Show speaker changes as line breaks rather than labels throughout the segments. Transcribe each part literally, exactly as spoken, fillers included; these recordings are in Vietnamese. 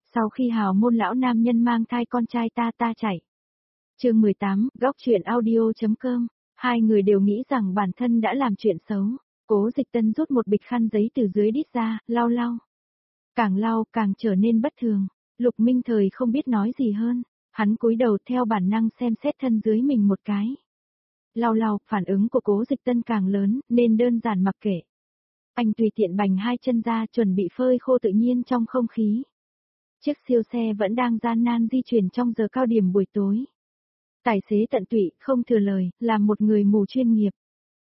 Sau khi hào môn lão nam nhân mang thai con trai ta ta chạy. Chương mười tám, góc truyện audio.com. Hai người đều nghĩ rằng bản thân đã làm chuyện xấu. Cố Dịch Tân rút một bịch khăn giấy từ dưới đít ra, lau lau. Càng lau càng trở nên bất thường. Lục Minh Thời không biết nói gì hơn. Hắn cúi đầu theo bản năng xem xét thân dưới mình một cái. Lau lau, phản ứng của Cố Dịch Tân càng lớn, nên đơn giản mặc kệ. Anh tùy tiện bành hai chân ra chuẩn bị phơi khô tự nhiên trong không khí. Chiếc siêu xe vẫn đang gian nan di chuyển trong giờ cao điểm buổi tối. Tài xế tận tụy, không thừa lời, là một người mù chuyên nghiệp.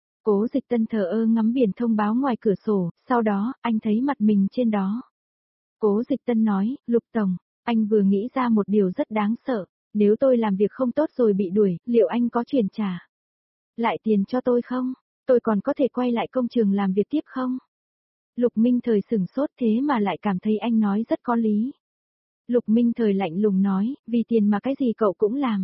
Cố Dịch Tân thờ ơ ngắm biển thông báo ngoài cửa sổ, sau đó, anh thấy mặt mình trên đó. Cố Dịch Tân nói, Lục Tổng, anh vừa nghĩ ra một điều rất đáng sợ, nếu tôi làm việc không tốt rồi bị đuổi, liệu anh có chuyển trả lại tiền cho tôi không? Tôi còn có thể quay lại công trường làm việc tiếp không? Lục Minh Thời sửng sốt thế mà lại cảm thấy anh nói rất có lý. Lục Minh Thời lạnh lùng nói, vì tiền mà cái gì cậu cũng làm.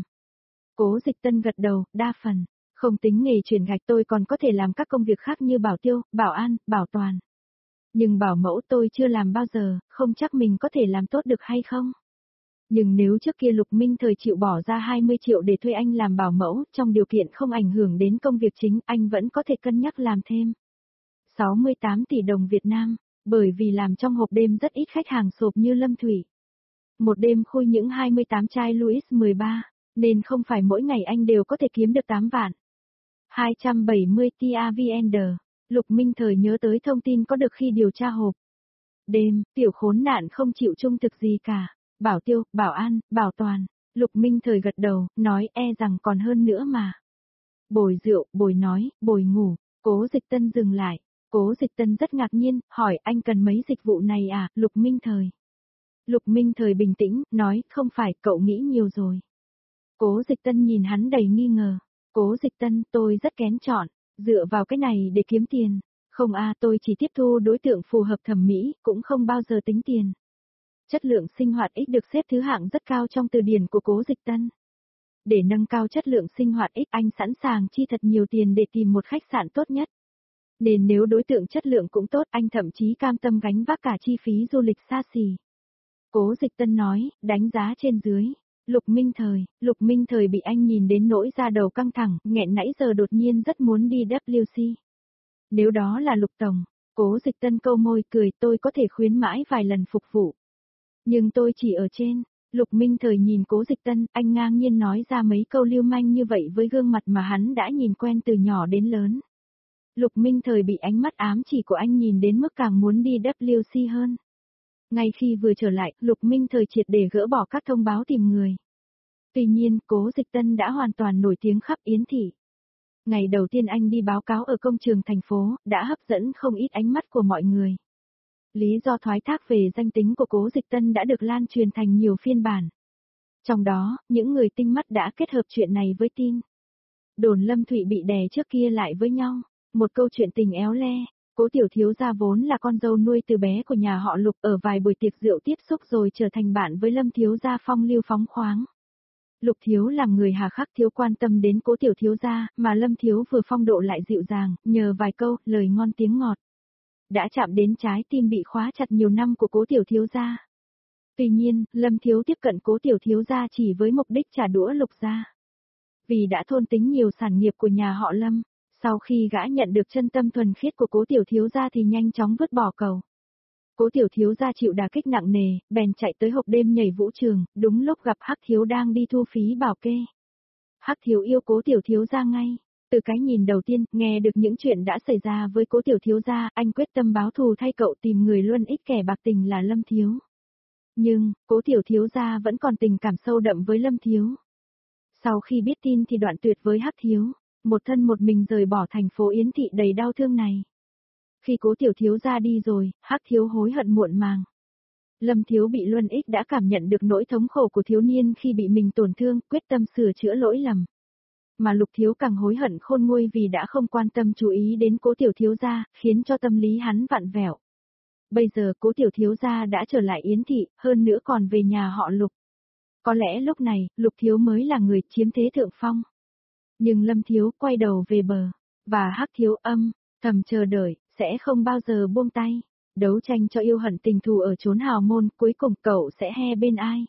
Cố Dịch Tân gật đầu, đa phần, không tính nghề chuyển gạch tôi còn có thể làm các công việc khác như bảo tiêu, bảo an, bảo toàn. Nhưng bảo mẫu tôi chưa làm bao giờ, không chắc mình có thể làm tốt được hay không. Nhưng nếu trước kia Lục Minh Thời chịu bỏ ra hai mươi triệu để thuê anh làm bảo mẫu, trong điều kiện không ảnh hưởng đến công việc chính, anh vẫn có thể cân nhắc làm thêm. sáu mươi tám tỷ đồng Việt Nam, bởi vì làm trong hộp đêm rất ít khách hàng sộp như Lâm Thủy. Một đêm khui những hai mươi tám chai Louis mười ba, nên không phải mỗi ngày anh đều có thể kiếm được tám vạn. hai trăm bảy mươi tia VN, Lục Minh Thời nhớ tới thông tin có được khi điều tra hộp đêm, tiểu khốn nạn không chịu trung thực gì cả, bảo tiêu, bảo an, bảo toàn. Lục Minh Thời gật đầu, nói e rằng còn hơn nữa mà. Bồi rượu, bồi nói, bồi ngủ. Cố Dịch Tân dừng lại. Cố Dịch Tân rất ngạc nhiên, hỏi anh cần mấy dịch vụ này à, Lục Minh Thời. Lục Minh Thời bình tĩnh, nói, không phải, cậu nghĩ nhiều rồi. Cố Dịch Tân nhìn hắn đầy nghi ngờ. Cố Dịch Tân, tôi rất kén chọn, dựa vào cái này để kiếm tiền. Không a, tôi chỉ tiếp thu đối tượng phù hợp thẩm mỹ, cũng không bao giờ tính tiền. Chất lượng sinh hoạt X được xếp thứ hạng rất cao trong từ điển của Cố Dịch Tân. Để nâng cao chất lượng sinh hoạt X, anh sẵn sàng chi thật nhiều tiền để tìm một khách sạn tốt nhất. Nên nếu đối tượng chất lượng cũng tốt, anh thậm chí cam tâm gánh vác cả chi phí du lịch xa xỉ. Cố Dịch Tân nói, đánh giá trên dưới. Lục Minh Thời, Lục Minh Thời bị anh nhìn đến nỗi da đầu căng thẳng, nghẹn nãy giờ đột nhiên rất muốn đi W C. Nếu đó là Lục Tổng, Cố Dịch Tân câu môi cười, tôi có thể khuyến mãi vài lần phục vụ. Nhưng tôi chỉ ở trên. Lục Minh Thời nhìn Cố Dịch Tân, anh ngang nhiên nói ra mấy câu lưu manh như vậy với gương mặt mà hắn đã nhìn quen từ nhỏ đến lớn. Lục Minh Thời bị ánh mắt ám chỉ của anh nhìn đến mức càng muốn đi W C hơn. Ngay khi vừa trở lại, Lục Minh Thời triệt để gỡ bỏ các thông báo tìm người. Tuy nhiên, Cố Dịch Tân đã hoàn toàn nổi tiếng khắp Yến Thị. Ngày đầu tiên anh đi báo cáo ở công trường thành phố, đã hấp dẫn không ít ánh mắt của mọi người. Lý do thoái thác về danh tính của Cố Dịch Tân đã được lan truyền thành nhiều phiên bản. Trong đó, những người tinh mắt đã kết hợp chuyện này với tin đồn Lâm Thụy bị đè trước kia lại với nhau. Một câu chuyện tình éo le. Cố tiểu thiếu gia vốn là con dâu nuôi từ bé của nhà họ Lục, ở vài buổi tiệc rượu tiếp xúc rồi trở thành bạn với Lâm thiếu gia phong lưu phóng khoáng. Lục thiếu làm người hà khắc thiếu quan tâm đến Cố tiểu thiếu gia, mà Lâm thiếu vừa phong độ lại dịu dàng, nhờ vài câu, lời ngon tiếng ngọt. Đã chạm đến trái tim bị khóa chặt nhiều năm của Cố tiểu thiếu gia. Tuy nhiên, Lâm thiếu tiếp cận Cố tiểu thiếu gia chỉ với mục đích trả đũa Lục gia. Vì đã thôn tính nhiều sản nghiệp của nhà họ Lâm, sau khi gã nhận được chân tâm thuần khiết của Cố tiểu thiếu gia thì nhanh chóng vứt bỏ cầu. Cố tiểu thiếu gia chịu đả kích nặng nề, bèn chạy tới hộp đêm nhảy vũ trường, đúng lúc gặp Hắc thiếu đang đi thu phí bảo kê. Hắc thiếu yêu Cố tiểu thiếu gia ngay. Từ cái nhìn đầu tiên, nghe được những chuyện đã xảy ra với Cố tiểu thiếu gia, anh quyết tâm báo thù thay cậu tìm người luôn ích kẻ bạc tình là Lâm thiếu. Nhưng, Cố tiểu thiếu gia vẫn còn tình cảm sâu đậm với Lâm thiếu. Sau khi biết tin thì đoạn tuyệt với Hắc thiếu, một thân một mình rời bỏ thành phố Yến Thị đầy đau thương này. Khi Cố tiểu thiếu gia đi rồi, Hắc thiếu hối hận muộn màng. Lâm thiếu bị Luân Ích đã cảm nhận được nỗi thống khổ của thiếu niên khi bị mình tổn thương, quyết tâm sửa chữa lỗi lầm. Mà Lục thiếu càng hối hận khôn nguôi vì đã không quan tâm chú ý đến Cố tiểu thiếu gia, khiến cho tâm lý hắn vặn vẹo. Bây giờ Cố tiểu thiếu gia đã trở lại Yến Thị, hơn nữa còn về nhà họ Lục. Có lẽ lúc này, Lục thiếu mới là người chiếm thế thượng phong. Nhưng Lâm thiếu quay đầu về bờ, và Hắc thiếu âm, thầm chờ đợi, sẽ không bao giờ buông tay. Đấu tranh cho yêu hận tình thù ở chốn hào môn, cuối cùng cậu sẽ he bên ai?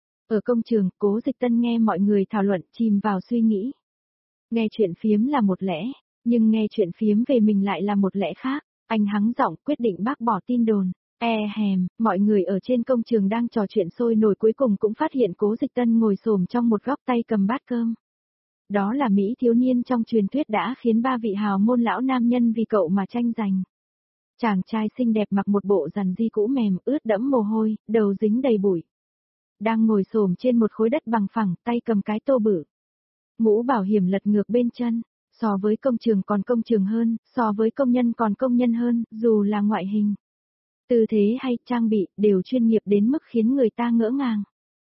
Ở công trường, Cố Dịch Tân nghe mọi người thảo luận, chìm vào suy nghĩ. Nghe chuyện phiếm là một lẽ, nhưng nghe chuyện phiếm về mình lại là một lẽ khác. Anh hắng giọng quyết định bác bỏ tin đồn. E hèm, mọi người ở trên công trường đang trò chuyện sôi nổi, cuối cùng cũng phát hiện Cố Dịch Tân ngồi xổm trong một góc tay cầm bát cơm. Đó là Mỹ thiếu niên trong truyền thuyết đã khiến ba vị hào môn lão nam nhân vì cậu mà tranh giành. Chàng trai xinh đẹp mặc một bộ giàn di cũ mềm, ướt đẫm mồ hôi, đầu dính đầy bụi. Đang ngồi xổm trên một khối đất bằng phẳng, tay cầm cái tô bự. Mũ bảo hiểm lật ngược bên chân, so với công trường còn công trường hơn, so với công nhân còn công nhân hơn, dù là ngoại hình. Tư thế hay trang bị, đều chuyên nghiệp đến mức khiến người ta ngỡ ngàng.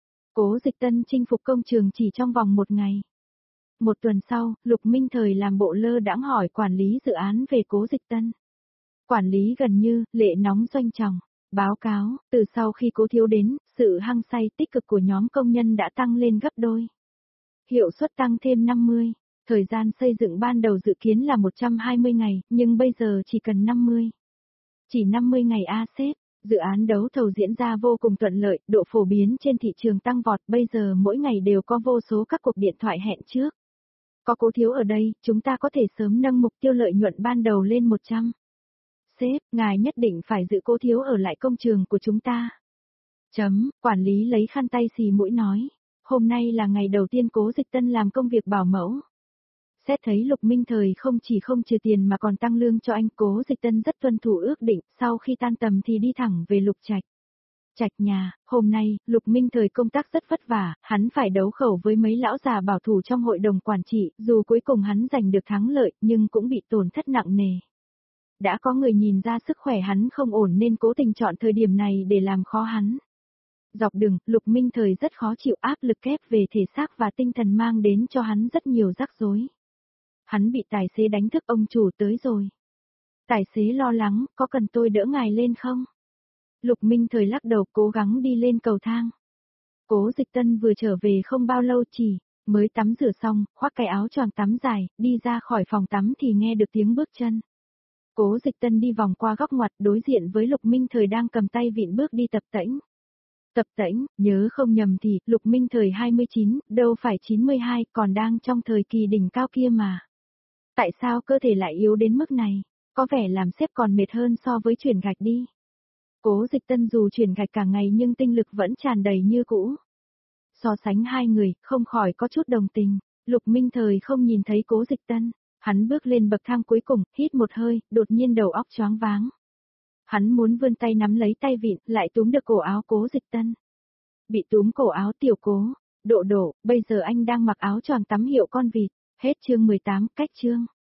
Cố Dịch Tân chinh phục công trường chỉ trong vòng một ngày. Một tuần sau, Lục Minh Thời làm bộ lơ đãng hỏi quản lý dự án về Cố Dịch Tân. Quản lý gần như, lệ nóng doanh trọng, báo cáo, từ sau khi Cố thiếu đến, sự hăng say tích cực của nhóm công nhân đã tăng lên gấp đôi. Hiệu suất tăng thêm năm mươi, thời gian xây dựng ban đầu dự kiến là một trăm hai mươi ngày, nhưng bây giờ chỉ cần năm mươi. Chỉ năm mươi ngày a sếp, dự án đấu thầu diễn ra vô cùng thuận lợi, độ phổ biến trên thị trường tăng vọt, bây giờ mỗi ngày đều có vô số các cuộc điện thoại hẹn trước. Có Cố thiếu ở đây, chúng ta có thể sớm nâng mục tiêu lợi nhuận ban đầu lên một trăm. Sếp, ngài nhất định phải giữ Cố thiếu ở lại công trường của chúng ta. Chấm, quản lý lấy khăn tay xì mũi nói. Hôm nay là ngày đầu tiên Cố Dịch Tân làm công việc bảo mẫu. Xét thấy Lục Minh Thời không chỉ không trừ tiền mà còn tăng lương cho anh, Cố Dịch Tân rất tuân thủ ước định, sau khi tan tầm thì đi thẳng về Lục Trạch. Trạch nhà, hôm nay, Lục Minh Thời công tác rất vất vả, hắn phải đấu khẩu với mấy lão già bảo thủ trong hội đồng quản trị, dù cuối cùng hắn giành được thắng lợi, nhưng cũng bị tổn thất nặng nề. Đã có người nhìn ra sức khỏe hắn không ổn nên cố tình chọn thời điểm này để làm khó hắn. Dọc đường, Lục Minh Thời rất khó chịu, áp lực kép về thể xác và tinh thần mang đến cho hắn rất nhiều rắc rối. Hắn bị tài xế đánh thức, ông chủ tới rồi. Tài xế lo lắng, có cần tôi đỡ ngài lên không? Lục Minh Thời lắc đầu, cố gắng đi lên cầu thang. Cố Dịch Tân vừa trở về không bao lâu, chỉ mới tắm rửa xong, khoác cái áo choàng tắm dài, đi ra khỏi phòng tắm thì nghe được tiếng bước chân. Cố Dịch Tân đi vòng qua góc ngoặt đối diện với Lục Minh Thời đang cầm tay vịn bước đi tập tễnh. Tập tễnh, nhớ không nhầm thì, Lục Minh Thời hai mươi chín, đâu phải chín mươi hai, còn đang trong thời kỳ đỉnh cao kia mà. Tại sao cơ thể lại yếu đến mức này? Có vẻ làm sếp còn mệt hơn so với chuyển gạch đi. Cố Dịch Tân dù chuyển gạch cả ngày nhưng tinh lực vẫn tràn đầy như cũ. So sánh hai người, không khỏi có chút đồng tình. Lục Minh Thời không nhìn thấy Cố Dịch Tân. Hắn bước lên bậc thang cuối cùng, hít một hơi, đột nhiên đầu óc choáng váng. Hắn muốn vươn tay nắm lấy tay vịn, lại túm được cổ áo Cố Dịch Tân. Bị túm cổ áo, tiểu Cố, Độ Độ, bây giờ anh đang mặc áo choàng tắm hiệu con vịt. Hết chương mười tám, cách chương.